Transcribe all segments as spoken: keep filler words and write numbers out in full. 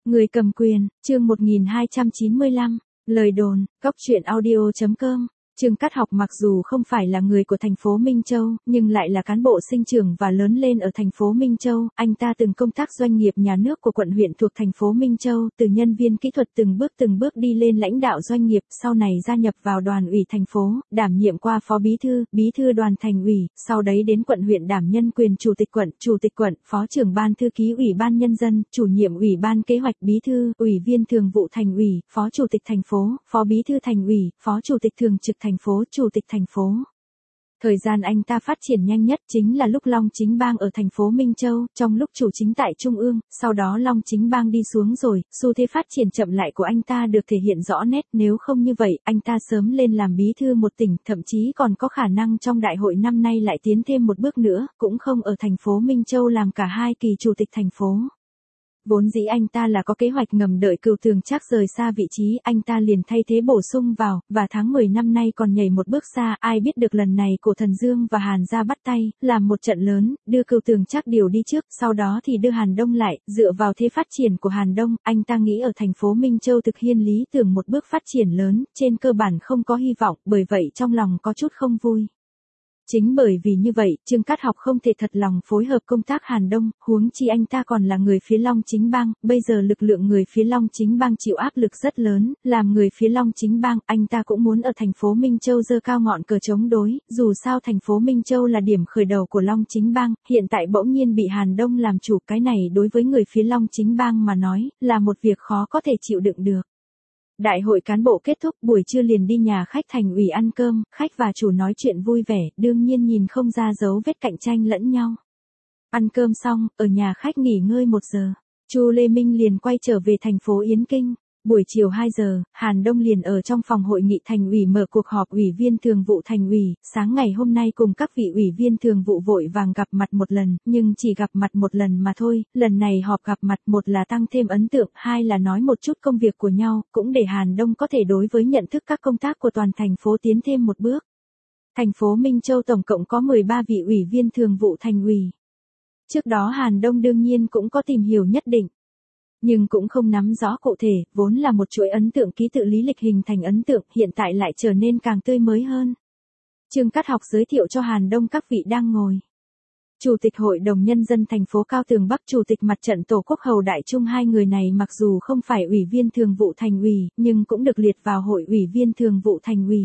Người cầm quyền, chương một nghìn hai trăm chín mươi lăm, lời đồn, góc truyện audio chấm com. Trương Cát Học mặc dù không phải là người của thành phố Minh Châu, nhưng lại là cán bộ sinh trưởng và lớn lên ở thành phố Minh Châu. Anh ta từng công tác doanh nghiệp nhà nước của quận huyện thuộc thành phố Minh Châu, từ nhân viên kỹ thuật từng bước từng bước đi lên lãnh đạo doanh nghiệp, sau này gia nhập vào đoàn ủy thành phố, đảm nhiệm qua phó bí thư, bí thư đoàn thành ủy, sau đấy đến quận huyện đảm nhân quyền chủ tịch quận, chủ tịch quận, phó trưởng ban thư ký ủy ban nhân dân, chủ nhiệm ủy ban kế hoạch, bí thư, ủy viên thường vụ thành ủy, phó chủ tịch thành phố, phó bí thư thành ủy, phó chủ tịch thường trực thành phố, chủ tịch thành phố. Thời gian anh ta phát triển nhanh nhất chính là lúc Long Chính Bang ở thành phố Minh Châu, trong lúc chủ chính tại Trung ương, sau đó Long Chính Bang đi xuống rồi, xu thế phát triển chậm lại của anh ta được thể hiện rõ nét, nếu không như vậy, anh ta sớm lên làm bí thư một tỉnh, thậm chí còn có khả năng trong đại hội năm nay lại tiến thêm một bước nữa, cũng không ở thành phố Minh Châu làm cả hai kỳ chủ tịch thành phố. Vốn dĩ anh ta là có kế hoạch ngầm đợi Cửu Tường Trác rời xa vị trí, anh ta liền thay thế bổ sung vào, và tháng mười năm nay còn nhảy một bước xa, ai biết được lần này Cổ Thần Dương và Hàn gia bắt tay, làm một trận lớn, đưa Cửu Tường Trác điều đi trước, sau đó thì đưa Hàn Đông lại, dựa vào thế phát triển của Hàn Đông, anh ta nghĩ ở thành phố Minh Châu thực hiện lý tưởng một bước phát triển lớn, trên cơ bản không có hy vọng, bởi vậy trong lòng có chút không vui. Chính bởi vì như vậy, Trương Cát Học không thể thật lòng phối hợp công tác Hàn Đông, huống chi anh ta còn là người phía Long Chính Bang, bây giờ lực lượng người phía Long Chính Bang chịu áp lực rất lớn, làm người phía Long Chính Bang, anh ta cũng muốn ở thành phố Minh Châu giơ cao ngọn cờ chống đối, dù sao thành phố Minh Châu là điểm khởi đầu của Long Chính Bang, hiện tại bỗng nhiên bị Hàn Đông làm chủ, cái này đối với người phía Long Chính Bang mà nói, là một việc khó có thể chịu đựng được. Đại hội cán bộ kết thúc, buổi trưa liền đi nhà khách thành ủy ăn cơm, khách và chủ nói chuyện vui vẻ, đương nhiên nhìn không ra dấu vết cạnh tranh lẫn nhau. Ăn cơm xong, ở nhà khách nghỉ ngơi một giờ, Chu Lê Minh liền quay trở về thành phố Yến Kinh. Buổi chiều hai giờ, Hàn Đông liền ở trong phòng hội nghị thành ủy mở cuộc họp ủy viên thường vụ thành ủy, sáng ngày hôm nay cùng các vị ủy viên thường vụ vội vàng gặp mặt một lần, nhưng chỉ gặp mặt một lần mà thôi, lần này họp gặp mặt một là tăng thêm ấn tượng, hai là nói một chút công việc của nhau, cũng để Hàn Đông có thể đối với nhận thức các công tác của toàn thành phố tiến thêm một bước. Thành phố Minh Châu tổng cộng có mười ba vị ủy viên thường vụ thành ủy. Trước đó Hàn Đông đương nhiên cũng có tìm hiểu nhất định, nhưng cũng không nắm rõ cụ thể, vốn là một chuỗi ấn tượng ký tự lý lịch hình thành ấn tượng, hiện tại lại trở nên càng tươi mới hơn. Trương Cát Học giới thiệu cho Hàn Đông các vị đang ngồi. Chủ tịch Hội đồng Nhân dân thành phố Cao Tường Bắc, Chủ tịch Mặt trận Tổ quốc Hầu Đại Trung, hai người này mặc dù không phải ủy viên thường vụ thành ủy, nhưng cũng được liệt vào hội ủy viên thường vụ thành ủy.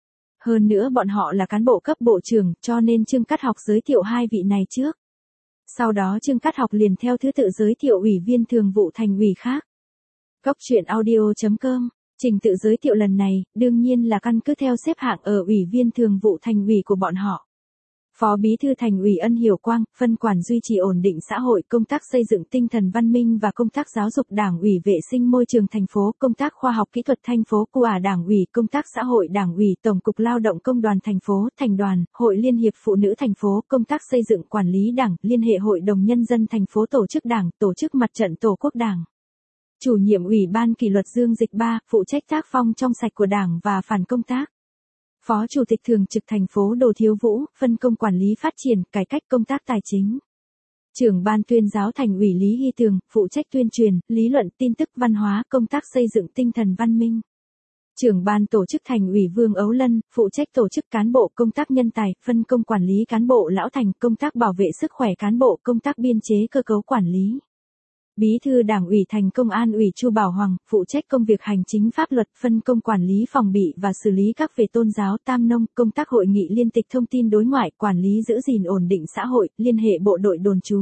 Hơn nữa bọn họ là cán bộ cấp bộ trưởng, cho nên Trương Cát Học giới thiệu hai vị này trước. Sau đó Trương Cát Học liền theo thứ tự giới thiệu ủy viên thường vụ thành ủy khác. Góc truyện audio chấm com, trình tự giới thiệu lần này, đương nhiên là căn cứ theo xếp hạng ở ủy viên thường vụ thành ủy của bọn họ. Phó bí thư thành ủy Ân Hiểu Quang, phân quản duy trì ổn định xã hội, công tác xây dựng tinh thần văn minh và công tác giáo dục Đảng ủy vệ sinh môi trường thành phố, công tác khoa học kỹ thuật thành phố, Cu ả Đảng ủy, công tác xã hội Đảng ủy, Tổng cục Lao động Công đoàn thành phố, Thành đoàn, Hội Liên hiệp Phụ nữ thành phố, công tác xây dựng quản lý Đảng, Liên hệ Hội đồng Nhân dân thành phố, tổ chức Đảng, tổ chức Mặt trận Tổ quốc Đảng. Chủ nhiệm Ủy ban kỷ luật Dương Dịch Ba, phụ trách tác phong trong sạch của Đảng và phản công tác. Phó Chủ tịch Thường trực thành phố Đồ Thiếu Vũ, phân công quản lý phát triển, cải cách công tác tài chính. Trưởng ban tuyên giáo thành ủy Lý Hy Tường, phụ trách tuyên truyền, lý luận, tin tức, văn hóa, công tác xây dựng tinh thần văn minh. Trưởng ban tổ chức thành ủy Vương Ấu Lân, phụ trách tổ chức cán bộ, công tác nhân tài, phân công quản lý cán bộ Lão Thành, công tác bảo vệ sức khỏe cán bộ, công tác biên chế cơ cấu quản lý. Bí thư Đảng ủy Thành Công An ủy Chu Bảo Hoàng, phụ trách công việc hành chính pháp luật, phân công quản lý phòng bị và xử lý các về tôn giáo, tam nông, công tác hội nghị liên tịch thông tin đối ngoại, quản lý giữ gìn ổn định xã hội, liên hệ bộ đội đồn trú.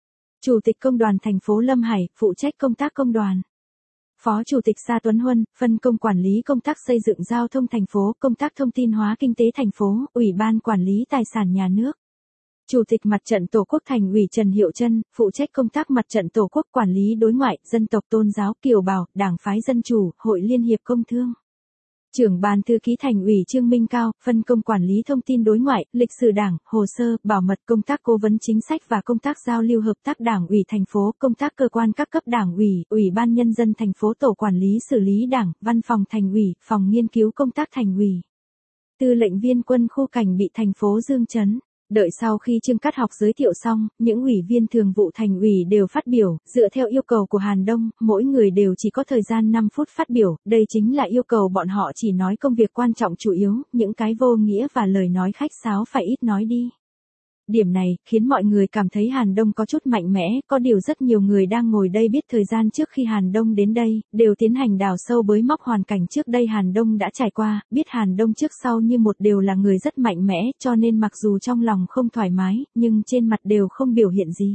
Chủ tịch Công đoàn thành phố Lâm Hải, phụ trách công tác công đoàn. Phó Chủ tịch Sa Tuấn Huân, phân công quản lý công tác xây dựng giao thông thành phố, công tác thông tin hóa kinh tế thành phố, Ủy ban quản lý tài sản nhà nước. Chủ tịch Mặt trận Tổ quốc thành ủy Trần Hiệu Trân, phụ trách công tác Mặt trận Tổ quốc, quản lý đối ngoại, dân tộc tôn giáo, kiều bào, Đảng phái Dân chủ, Hội Liên hiệp Công thương. Trưởng ban thư ký thành ủy Trương Minh Cao, phân công quản lý thông tin đối ngoại, lịch sử Đảng, hồ sơ, bảo mật, công tác cố vấn chính sách và công tác giao lưu hợp tác Đảng ủy thành phố, công tác cơ quan các cấp Đảng ủy, Ủy ban Nhân dân thành phố, tổ quản lý xử lý Đảng, văn phòng thành ủy, phòng nghiên cứu công tác thành ủy. Tư lệnh viên quân khu cảnh bị thành phố Dương Trấn. Đợi sau khi Trương Cát Học giới thiệu xong, những ủy viên thường vụ thành ủy đều phát biểu, dựa theo yêu cầu của Hàn Đông, mỗi người đều chỉ có thời gian năm phút phát biểu, đây chính là yêu cầu bọn họ chỉ nói công việc quan trọng chủ yếu, những cái vô nghĩa và lời nói khách sáo phải ít nói đi. Điểm này, khiến mọi người cảm thấy Hàn Đông có chút mạnh mẽ, có điều rất nhiều người đang ngồi đây biết thời gian trước khi Hàn Đông đến đây, đều tiến hành đào sâu bới móc hoàn cảnh trước đây Hàn Đông đã trải qua, biết Hàn Đông trước sau như một đều là người rất mạnh mẽ, cho nên mặc dù trong lòng không thoải mái, nhưng trên mặt đều không biểu hiện gì.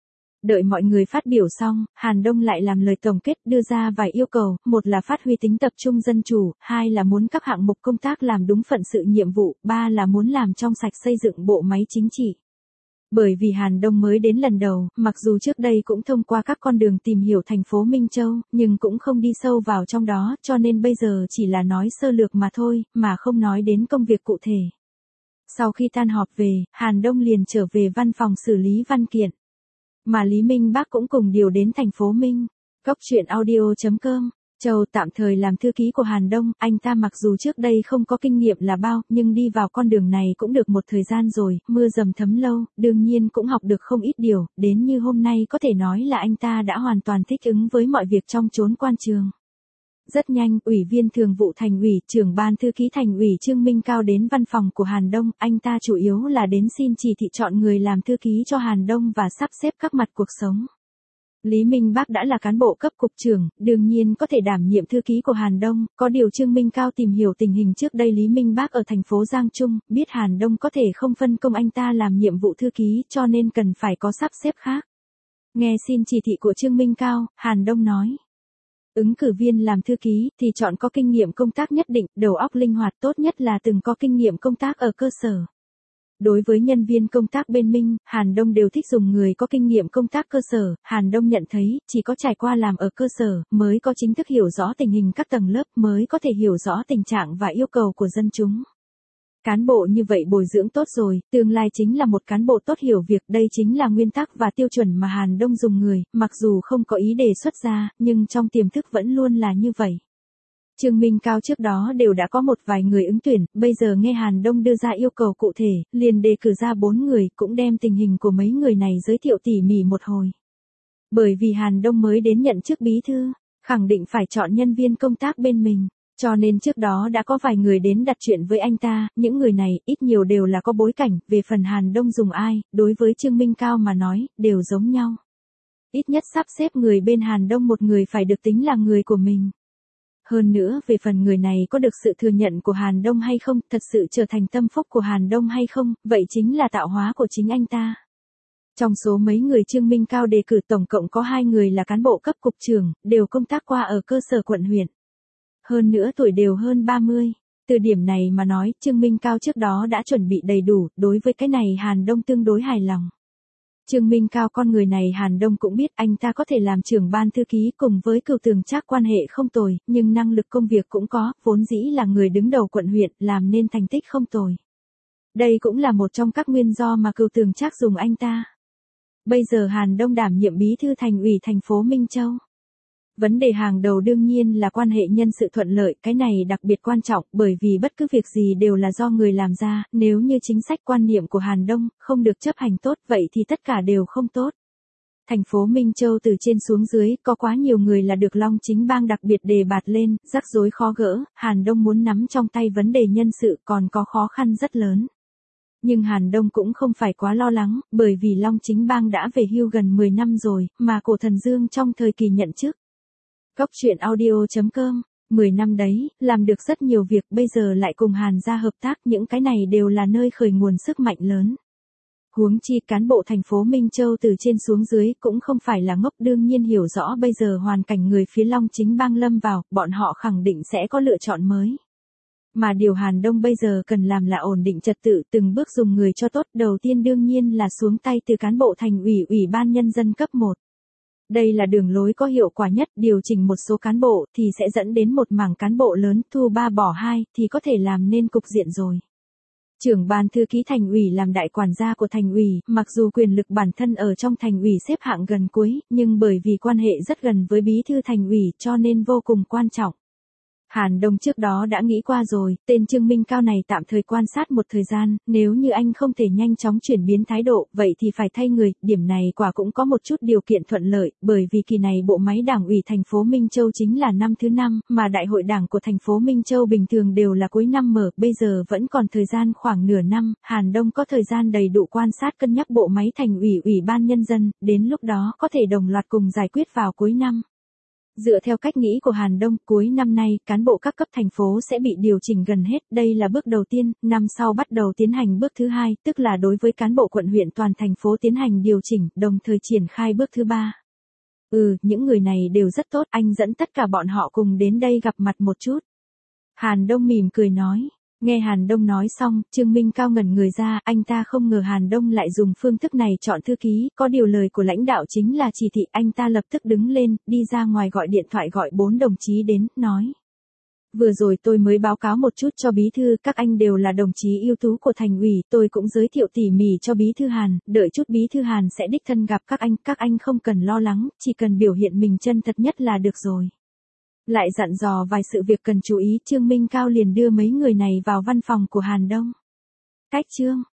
Đợi mọi người phát biểu xong, Hàn Đông lại làm lời tổng kết đưa ra vài yêu cầu, một là phát huy tính tập trung dân chủ, hai là muốn các hạng mục công tác làm đúng phận sự nhiệm vụ, ba là muốn làm trong sạch xây dựng bộ máy chính trị. Bởi vì Hàn Đông mới đến lần đầu, mặc dù trước đây cũng thông qua các con đường tìm hiểu thành phố Minh Châu, nhưng cũng không đi sâu vào trong đó, cho nên bây giờ chỉ là nói sơ lược mà thôi, mà không nói đến công việc cụ thể. Sau khi tan họp về, Hàn Đông liền trở về văn phòng xử lý văn kiện. Mà Lý Minh Bác cũng cùng điều đến thành phố Minh. Cóc truyện audio chấm com. Châu tạm thời làm thư ký của Hàn Đông, anh ta mặc dù trước đây không có kinh nghiệm là bao, nhưng đi vào con đường này cũng được một thời gian rồi, mưa dầm thấm lâu, đương nhiên cũng học được không ít điều, đến như hôm nay có thể nói là anh ta đã hoàn toàn thích ứng với mọi việc trong chốn quan trường. Rất nhanh, ủy viên thường vụ thành ủy, trưởng ban thư ký thành ủy Trương Minh Cao đến văn phòng của Hàn Đông, anh ta chủ yếu là đến xin chỉ thị chọn người làm thư ký cho Hàn Đông và sắp xếp các mặt cuộc sống. Lý Minh Bác đã là cán bộ cấp cục trưởng, đương nhiên có thể đảm nhiệm thư ký của Hàn Đông, có điều Trương Minh Cao tìm hiểu tình hình trước đây Lý Minh Bác ở thành phố Giang Trung, biết Hàn Đông có thể không phân công anh ta làm nhiệm vụ thư ký cho nên cần phải có sắp xếp khác. Nghe xin chỉ thị của Trương Minh Cao, Hàn Đông nói. Ứng cử viên làm thư ký thì chọn có kinh nghiệm công tác nhất định, đầu óc linh hoạt tốt nhất là từng có kinh nghiệm công tác ở cơ sở. Đối với nhân viên công tác bên Minh, Hàn Đông đều thích dùng người có kinh nghiệm công tác cơ sở, Hàn Đông nhận thấy, chỉ có trải qua làm ở cơ sở, mới có chính thức hiểu rõ tình hình các tầng lớp, mới có thể hiểu rõ tình trạng và yêu cầu của dân chúng. Cán bộ như vậy bồi dưỡng tốt rồi, tương lai chính là một cán bộ tốt hiểu việc, đây chính là nguyên tắc và tiêu chuẩn mà Hàn Đông dùng người, mặc dù không có ý đề xuất ra, nhưng trong tiềm thức vẫn luôn là như vậy. Trương Minh Cao trước đó đều đã có một vài người ứng tuyển, bây giờ nghe Hàn Đông đưa ra yêu cầu cụ thể, liền đề cử ra bốn người, cũng đem tình hình của mấy người này giới thiệu tỉ mỉ một hồi. Bởi vì Hàn Đông mới đến nhận chức bí thư, khẳng định phải chọn nhân viên công tác bên mình, cho nên trước đó đã có vài người đến đặt chuyện với anh ta, những người này ít nhiều đều là có bối cảnh, về phần Hàn Đông dùng ai, đối với Trương Minh Cao mà nói, đều giống nhau. Ít nhất sắp xếp người bên Hàn Đông một người phải được tính là người của mình. Hơn nữa về phần người này có được sự thừa nhận của Hàn Đông hay không, thật sự trở thành tâm phúc của Hàn Đông hay không, vậy chính là tạo hóa của chính anh ta. Trong số mấy người Trương Minh Cao đề cử tổng cộng có hai người là cán bộ cấp cục trưởng, đều công tác qua ở cơ sở quận huyện. Hơn nữa tuổi đều hơn ba mươi. Từ điểm này mà nói, Trương Minh Cao trước đó đã chuẩn bị đầy đủ, đối với cái này Hàn Đông tương đối hài lòng. Trương Minh Cao con người này Hàn Đông cũng biết anh ta có thể làm trưởng ban thư ký cùng với Cửu Tường Trác quan hệ không tồi, nhưng năng lực công việc cũng có, vốn dĩ là người đứng đầu quận huyện, làm nên thành tích không tồi. Đây cũng là một trong các nguyên do mà Cửu Tường Trác dùng anh ta. Bây giờ Hàn Đông đảm nhiệm bí thư thành ủy thành phố Minh Châu. Vấn đề hàng đầu đương nhiên là quan hệ nhân sự thuận lợi, cái này đặc biệt quan trọng, bởi vì bất cứ việc gì đều là do người làm ra, nếu như chính sách quan niệm của Hàn Đông không được chấp hành tốt vậy thì tất cả đều không tốt. Thành phố Minh Châu từ trên xuống dưới, có quá nhiều người là được Long Chính Bang đặc biệt đề bạt lên, rắc rối khó gỡ, Hàn Đông muốn nắm trong tay vấn đề nhân sự còn có khó khăn rất lớn. Nhưng Hàn Đông cũng không phải quá lo lắng, bởi vì Long Chính Bang đã về hưu gần mười năm rồi, mà Cổ Thần Dương trong thời kỳ nhận chức. Cóc truyện audio chấm com, mười năm đấy, làm được rất nhiều việc, bây giờ lại cùng Hàn gia hợp tác, những cái này đều là nơi khởi nguồn sức mạnh lớn. Huống chi cán bộ thành phố Minh Châu từ trên xuống dưới cũng không phải là ngốc, đương nhiên hiểu rõ bây giờ hoàn cảnh người phía Long Chính Bang lâm vào, bọn họ khẳng định sẽ có lựa chọn mới. Mà điều Hàn Đông bây giờ cần làm là ổn định trật tự, từng bước dùng người cho tốt, đầu tiên đương nhiên là xuống tay từ cán bộ thành ủy, ủy ban nhân dân cấp một. Đây là đường lối có hiệu quả nhất, điều chỉnh một số cán bộ thì sẽ dẫn đến một mảng cán bộ lớn, thu ba bỏ hai thì có thể làm nên cục diện rồi. Trưởng ban thư ký thành ủy làm đại quản gia của thành ủy, mặc dù quyền lực bản thân ở trong thành ủy xếp hạng gần cuối, nhưng bởi vì quan hệ rất gần với bí thư thành ủy cho nên vô cùng quan trọng. Hàn Đông trước đó đã nghĩ qua rồi, tên Trương Minh Cao này tạm thời quan sát một thời gian, nếu như anh không thể nhanh chóng chuyển biến thái độ, vậy thì phải thay người, điểm này quả cũng có một chút điều kiện thuận lợi, bởi vì kỳ này bộ máy đảng ủy thành phố Minh Châu chính là năm thứ năm, mà đại hội đảng của thành phố Minh Châu bình thường đều là cuối năm mở, bây giờ vẫn còn thời gian khoảng nửa năm, Hàn Đông có thời gian đầy đủ quan sát cân nhắc bộ máy thành ủy ủy ban nhân dân, đến lúc đó có thể đồng loạt cùng giải quyết vào cuối năm. Dựa theo cách nghĩ của Hàn Đông, cuối năm nay, cán bộ các cấp thành phố sẽ bị điều chỉnh gần hết, đây là bước đầu tiên, năm sau bắt đầu tiến hành bước thứ hai, tức là đối với cán bộ quận huyện toàn thành phố tiến hành điều chỉnh, đồng thời triển khai bước thứ ba. Ừ, những người này đều rất tốt, anh dẫn tất cả bọn họ cùng đến đây gặp mặt một chút. Hàn Đông mỉm cười nói. Nghe Hàn Đông nói xong, Trương Minh Cao ngẩn người ra, anh ta không ngờ Hàn Đông lại dùng phương thức này chọn thư ký, có điều lời của lãnh đạo chính là chỉ thị, anh ta lập tức đứng lên, đi ra ngoài gọi điện thoại gọi bốn đồng chí đến, nói. Vừa rồi tôi mới báo cáo một chút cho bí thư, các anh đều là đồng chí ưu tú của thành ủy, tôi cũng giới thiệu tỉ mỉ cho bí thư Hàn, đợi chút bí thư Hàn sẽ đích thân gặp các anh, các anh không cần lo lắng, chỉ cần biểu hiện mình chân thật nhất là được rồi. Lại dặn dò vài sự việc cần chú ý, Trương Minh Cao liền đưa mấy người này vào văn phòng của Hàn Đông. Cách chương